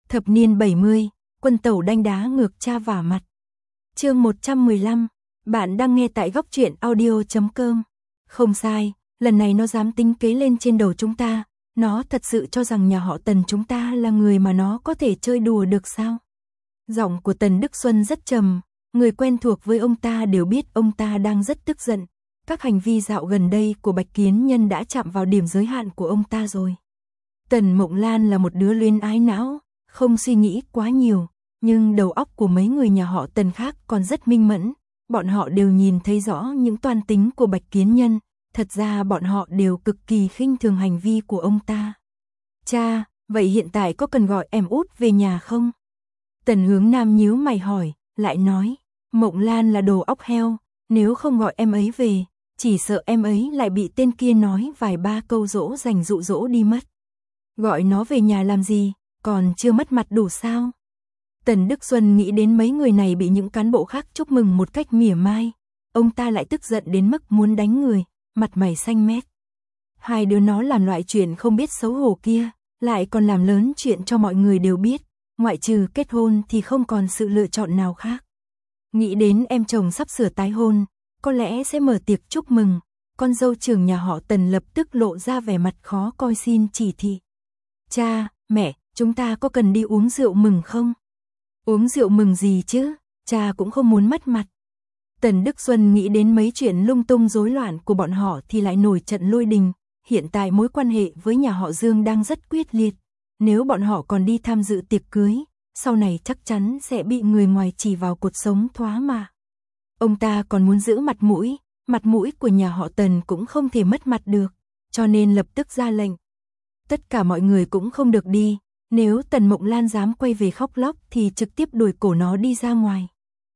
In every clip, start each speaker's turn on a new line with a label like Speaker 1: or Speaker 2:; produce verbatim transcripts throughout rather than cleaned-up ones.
Speaker 1: Thập niên bảy mươi, quân tẩu đanh đá ngược cha vả mặt. Chương một trăm mười lăm, bạn đang nghe tại góc truyện audio chấm com. Không sai, lần này nó dám tính kế lên trên đầu chúng ta, nó thật sự cho rằng nhà họ Tần chúng ta là người mà nó có thể chơi đùa được sao? Giọng của Tần Đức Xuân rất trầm, người quen thuộc với ông ta đều biết ông ta đang rất tức giận. Các hành vi dạo gần đây của Bạch Kiến Nhân đã chạm vào điểm giới hạn của ông ta rồi. Tần Mộng Lan là một đứa luyến ái não, không suy nghĩ quá nhiều, nhưng đầu óc của mấy người nhà họ Tần khác còn rất minh mẫn. Bọn họ đều nhìn thấy rõ những toan tính của Bạch Kiến Nhân, thật ra bọn họ đều cực kỳ khinh thường hành vi của ông ta. Cha, vậy hiện tại có cần gọi em út về nhà không? Tần Hướng Nam nhíu mày hỏi, lại nói, Mộng Lan là đồ óc heo, nếu không gọi em ấy về, chỉ sợ em ấy lại bị tên kia nói vài ba câu dỗ dành dụ dỗ đi mất. Gọi nó về nhà làm gì, còn chưa mất mặt đủ sao? Tần Đức Xuân nghĩ đến mấy người này bị những cán bộ khác chúc mừng một cách mỉa mai, ông ta lại tức giận đến mức muốn đánh người, mặt mày xanh mét. Hai đứa nó làm loại chuyện không biết xấu hổ kia, lại còn làm lớn chuyện cho mọi người đều biết, ngoại trừ kết hôn thì không còn sự lựa chọn nào khác. Nghĩ đến em chồng sắp sửa tái hôn, có lẽ sẽ mở tiệc chúc mừng, con dâu trưởng nhà họ Tần lập tức lộ ra vẻ mặt khó coi xin chỉ thị. Cha, mẹ, chúng ta có cần đi uống rượu mừng không? Uống rượu mừng gì chứ, cha cũng không muốn mất mặt. Tần Đức Xuân nghĩ đến mấy chuyện lung tung rối loạn của bọn họ thì lại nổi trận lôi đình. Hiện tại mối quan hệ với nhà họ Dương đang rất quyết liệt. Nếu bọn họ còn đi tham dự tiệc cưới, sau này chắc chắn sẽ bị người ngoài chỉ vào cột sống thoá mà. Ông ta còn muốn giữ mặt mũi, mặt mũi của nhà họ Tần cũng không thể mất mặt được, cho nên lập tức ra lệnh. Tất cả mọi người cũng không được đi, nếu Tần Mộng Lan dám quay về khóc lóc thì trực tiếp đuổi cổ nó đi ra ngoài.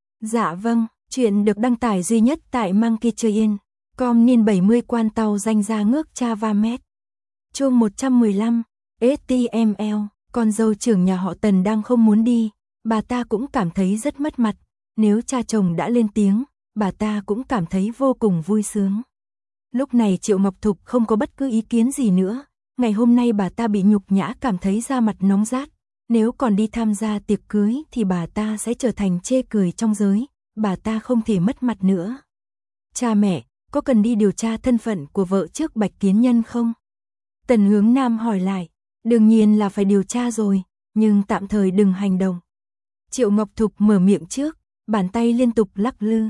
Speaker 1: Dạ vâng, chuyện được đăng tải duy nhất tại Monkey Chơi Yên, com niên bảy mươi quan tàu danh ra ngước cha va mét. Chương một trăm mười lăm, ét tê em lờ, con dâu trưởng nhà họ Tần đang không muốn đi, bà ta cũng cảm thấy rất mất mặt, nếu cha chồng đã lên tiếng, bà ta cũng cảm thấy vô cùng vui sướng. Lúc này Triệu Ngọc Thục không có bất cứ ý kiến gì nữa, ngày hôm nay bà ta bị nhục nhã cảm thấy da mặt nóng rát, nếu còn đi tham gia tiệc cưới thì bà ta sẽ trở thành chê cười trong giới, bà ta không thể mất mặt nữa. Cha mẹ, có cần đi điều tra thân phận của vợ trước Bạch Kiến Nhân không? Tần Hướng Nam hỏi lại, đương nhiên là phải điều tra rồi, nhưng tạm thời đừng hành động. Triệu Ngọc Thục mở miệng trước, bàn tay liên tục lắc lư.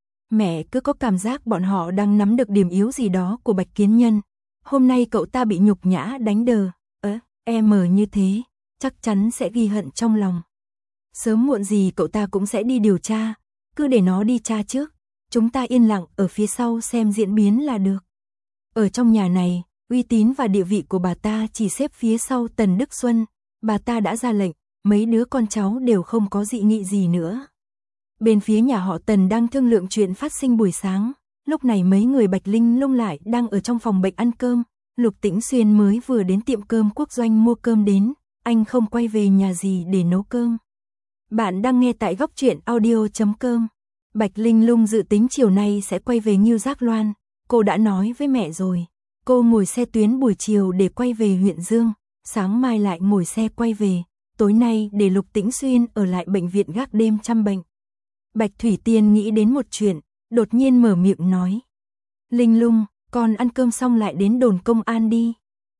Speaker 1: Mẹ cứ có cảm giác bọn họ đang nắm được điểm yếu gì đó của Bạch Kiến Nhân. Hôm nay cậu ta bị nhục nhã đánh đờ, ớ, em mờ như thế, chắc chắn sẽ ghi hận trong lòng. Sớm muộn gì cậu ta cũng sẽ đi điều tra, cứ để nó đi tra trước, chúng ta yên lặng ở phía sau xem diễn biến là được. Ở trong nhà này, uy tín và địa vị của bà ta chỉ xếp phía sau Tần Đức Xuân, bà ta đã ra lệnh, mấy đứa con cháu đều không có dị nghị gì nữa. Bên phía nhà họ Tần đang thương lượng chuyện phát sinh buổi sáng, lúc này mấy người Bạch Linh Lung lại đang ở trong phòng bệnh ăn cơm, Lục Tĩnh Xuyên mới vừa đến tiệm cơm Quốc Doanh mua cơm đến, anh không quay về nhà gì để nấu cơm. Bạn đang nghe tại góc truyện audio chấm com. Bạch Linh Lung dự tính chiều nay sẽ quay về Ngưu Giác Loan, cô đã nói với mẹ rồi, cô ngồi xe tuyến buổi chiều để quay về huyện Dương, sáng mai lại ngồi xe quay về, tối nay để Lục Tĩnh Xuyên ở lại bệnh viện gác đêm chăm bệnh. Bạch Thủy Tiên nghĩ đến một chuyện, đột nhiên mở miệng nói. Linh Lung, con ăn cơm xong lại đến đồn công an đi.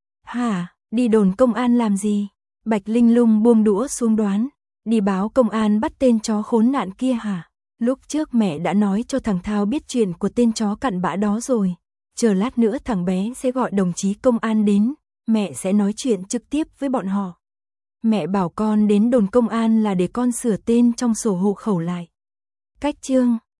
Speaker 1: Hả, đi đồn công an làm gì? Bạch Linh Lung buông đũa xuống đoán, đi báo công an bắt tên chó khốn nạn kia hả? Lúc trước mẹ đã nói cho thằng Thao biết chuyện của tên chó cặn bã đó rồi. Chờ lát nữa thằng bé sẽ gọi đồng chí công an đến, mẹ sẽ nói chuyện trực tiếp với bọn họ. Mẹ bảo con đến đồn công an là để con sửa tên trong sổ hộ khẩu lại. Cách chương